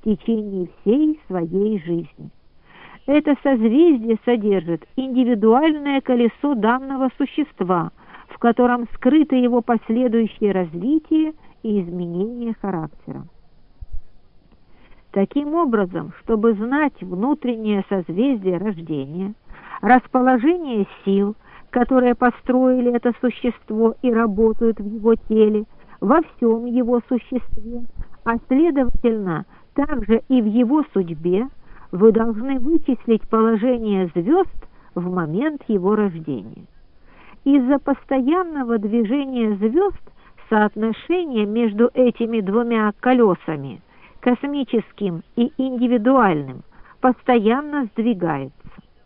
в течение всей своей жизни. Это созвездие содержит индивидуальное колесо данного существа, в котором скрыто его последующее развитие и изменение характера. Таким образом, чтобы знать внутреннее созвездие рождения, расположение сил, которые построили это существо и работают в его теле, во всем его существе, а следовательно, также и в его судьбе, вы должны вычислить положение звезд в момент его рождения. Из-за постоянного движения звезд соотношение между этими двумя колесами, космическим и индивидуальным, постоянно сдвигается.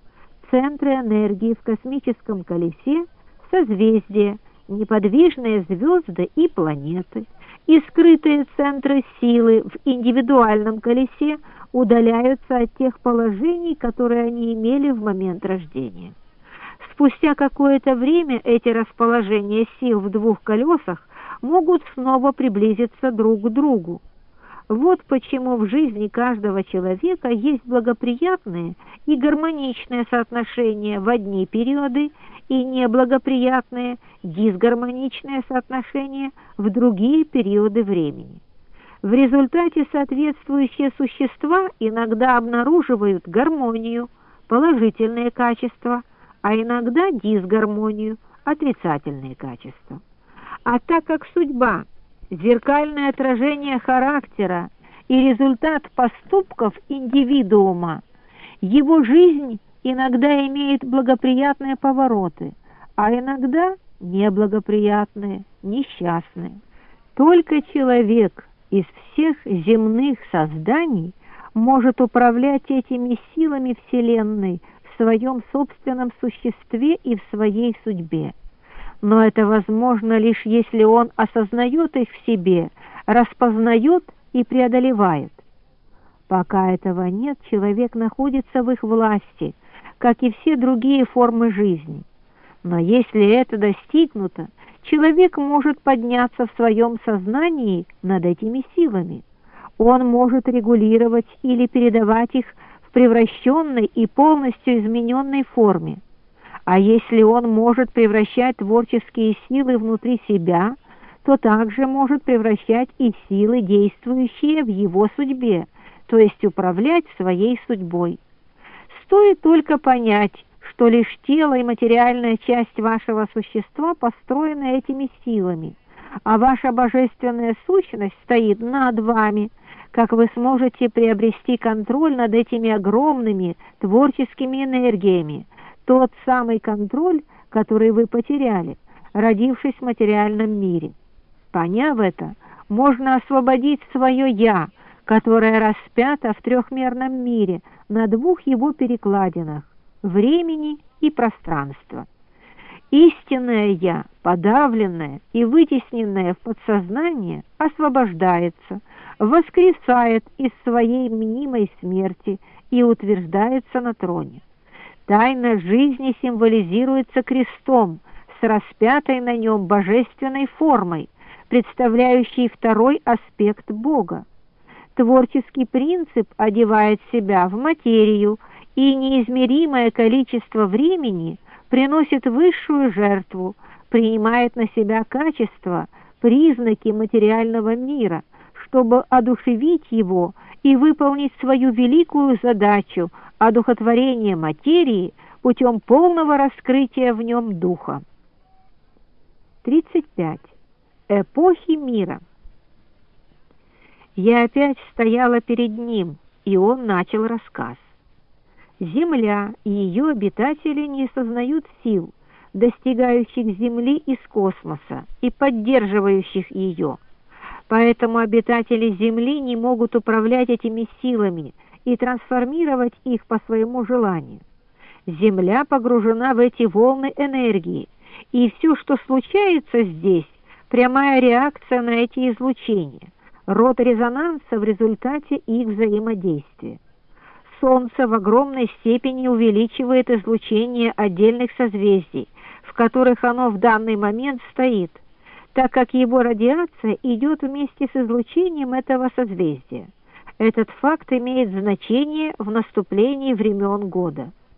Центры энергии в космическом колесе – созвездия, неподвижные звезды и планеты, и скрытые центры силы в индивидуальном колесе удаляются от тех положений, которые они имели в момент рождения. Спустя какое-то время эти расположения сил в двух колесах могут снова приблизиться друг к другу. Вот почему в жизни каждого человека есть благоприятные и гармоничные соотношения в одни периоды и неблагоприятные, дисгармоничные соотношения в другие периоды времени. В результате соответствующие существа иногда обнаруживают гармонию, положительные качества, а иногда дисгармонию, отрицательные качества. А так как судьба – зеркальное отражение характера и результат поступков индивидуума, его жизнь иногда имеет благоприятные повороты, а иногда неблагоприятные, несчастные. Только человек из всех земных созданий может управлять этими силами Вселенной в своем собственном существе и в своей судьбе. Но это возможно лишь если он осознает их в себе, распознает и преодолевает. Пока этого нет, человек находится в их власти, как и все другие формы жизни. Но если это достигнуто, человек может подняться в своем сознании над этими силами. Он может регулировать или передавать их в превращенной и полностью измененной форме. А если он может превращать творческие силы внутри себя, то также может превращать и силы, действующие в его судьбе, то есть управлять своей судьбой. Стоит только понять, что лишь тело и материальная часть вашего существа построены этими силами, а ваша божественная сущность стоит над вами, как вы сможете приобрести контроль над этими огромными творческими энергиями, тот самый контроль, который вы потеряли, родившись в материальном мире. Поняв это, можно освободить свое «я», которое распято в трехмерном мире на двух его перекладинах – времени и пространства. Истинное «я», подавленное и вытесненное в подсознание, освобождается, воскресает из своей мнимой смерти и утверждается на троне. Тайна жизни символизируется крестом с распятой на нем божественной формой, представляющей второй аспект Бога. Творческий принцип одевает себя в материю, и неизмеримое количество времени приносит высшую жертву, принимает на себя качества, признаки материального мира, чтобы одушевить его и выполнить свою великую задачу одухотворения материи путем полного раскрытия в нем духа. 35. Эпохи мира. Я опять стояла перед ним, и он начал рассказ. Земля и ее обитатели не сознают сил, достигающих Земли из космоса и поддерживающих ее. Поэтому обитатели Земли не могут управлять этими силами и трансформировать их по своему желанию. Земля погружена в эти волны энергии, и все, что случается здесь, прямая реакция на эти излучения, род резонанса в результате их взаимодействия. Солнце в огромной степени увеличивает излучение отдельных созвездий, в которых оно в данный момент стоит, так как его радиация идет вместе с излучением этого созвездия. Этот факт имеет значение в наступлении времен года.